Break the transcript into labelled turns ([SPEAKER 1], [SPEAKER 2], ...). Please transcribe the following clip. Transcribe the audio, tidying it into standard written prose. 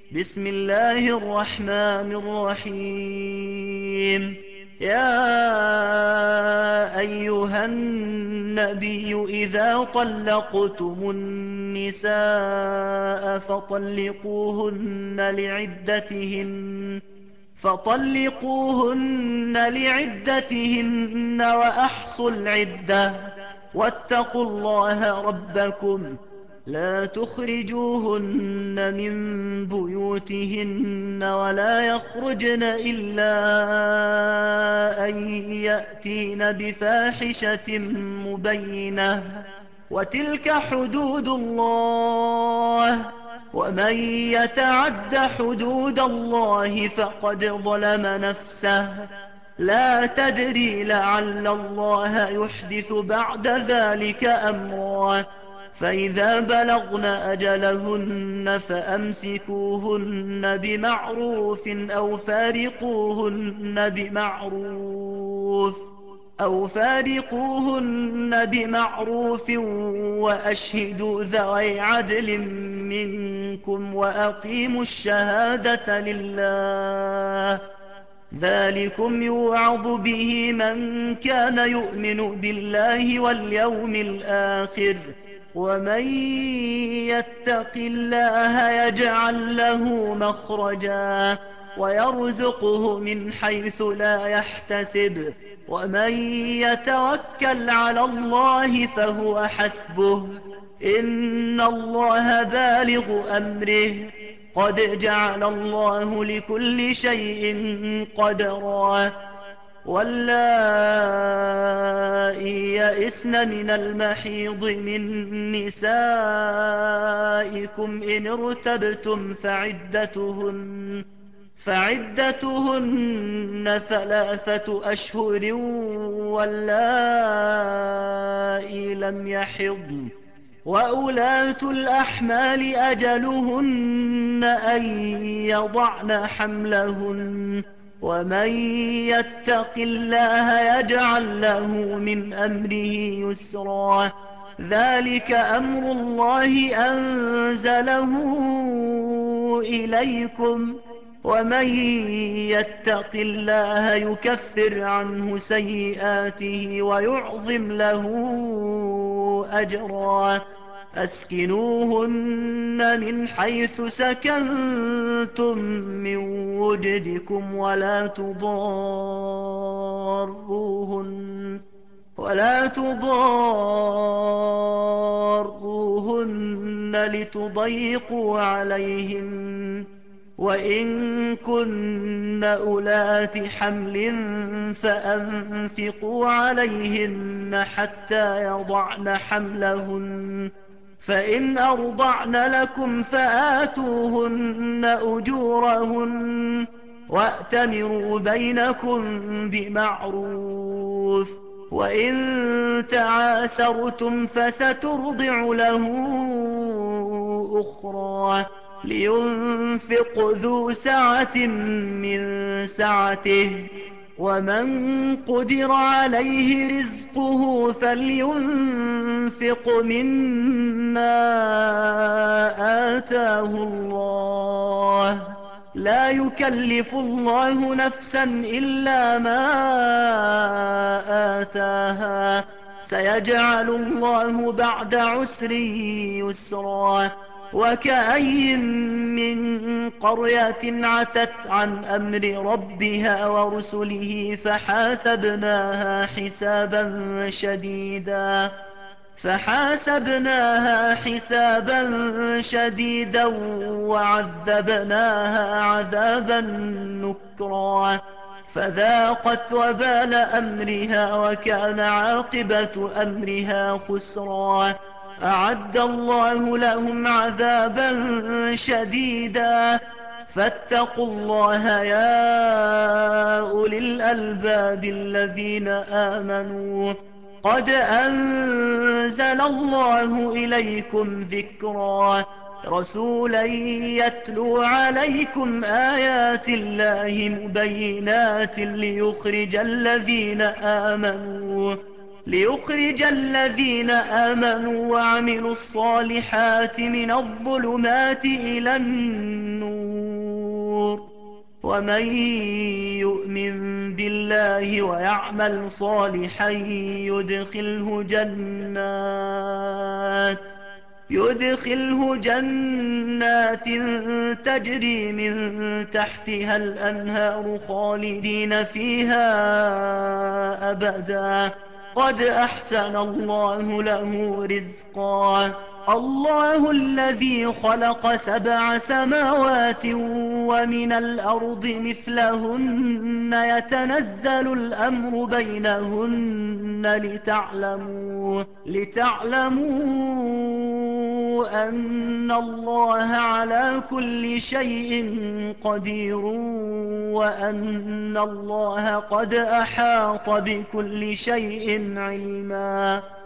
[SPEAKER 1] بسم الله الرحمن الرحيم. يا أيها النبي إذا طلقتم النساء فطلقوهن لعدتهن وأحصوا العدة، واتقوا الله ربكم لا تخرجوهن من بيوتهن ولا يخرجن إلا أن يأتين بفاحشة مبينة، وتلك حدود الله، ومن يتعد حدود الله فقد ظلم نفسه، لا تدري لعل الله يحدث بعد ذلك أمرا. فإذا بلغن أجلهن فأمسكوهن بمعروف وأشهدوا ذوي عدل منكم وأقيموا الشهادة لله. ذلكم يوعظ به من كان يؤمن بالله واليوم الآخر، ومن يتق الله يجعل له مخرجا ويرزقه من حيث لا يحتسب، ومن يتوكل على الله فهو حسبه، إن الله بالغ أمره، قد جعل الله لكل شيء قدرا. واللائي يئسن من المحيض من نسائكم إن ارتبتم فعدتهن 3 أشهر، واللائي لم يحضن، وأولاة الأحمال أجلهن أن يضعن حملهن، ومن يتق الله يجعل له من أمره يسرا. ذلك أمر الله أنزله إليكم، ومن يتق الله يكفر عنه سيئاته ويعظم له أجرا. أسكنوهن من حيث سكنتم من وجدكم ولا تضاروهن لتضيقوا عليهن، وإن كن أولات حمل فأنفقوا عليهن حتى يضعن حملهن، فإن أرضعن لكم فآتوهن أجورهن، وأتمروا بينكم بمعروف. وإن تعاسرتم فسترضع له أخرى، لينفق ذو سعة من سعته، ومن قدر عليه رزقه فلينفق مما آتاه الله، لا يكلف الله نفسا إلا ما آتاها، سيجعل الله بعد عسر يسرا. وكأي من قرية عتت عن أمر ربها ورسله فحاسبناها حسابا شديدا وعذبناها عذابا نكرا، فذاقت وبال أمرها وكان عاقبة أمرها خسرا. أعد الله لهم عذابا شديدا، فاتقوا الله يا أولي الألباب الذين آمنوا، قد أنزل الله إليكم ذكرا، رسولا يتلو عليكم آيات الله مبينات ليخرج الذين آمنوا وعملوا الصالحات من الظلمات إلى النور، ومن يؤمن بالله ويعمل صالحا يدخله جنات تجري من تحتها الأنهار خالدين فيها أبدا قد أحسن الله له رزقا. الله الذي خلق 7 سماوات ومن الأرض مثلهن يتنزل الأمر بينهن لتعلموا أن الله على كل شيء قدير وأن الله قد أحاط بكل شيء علما.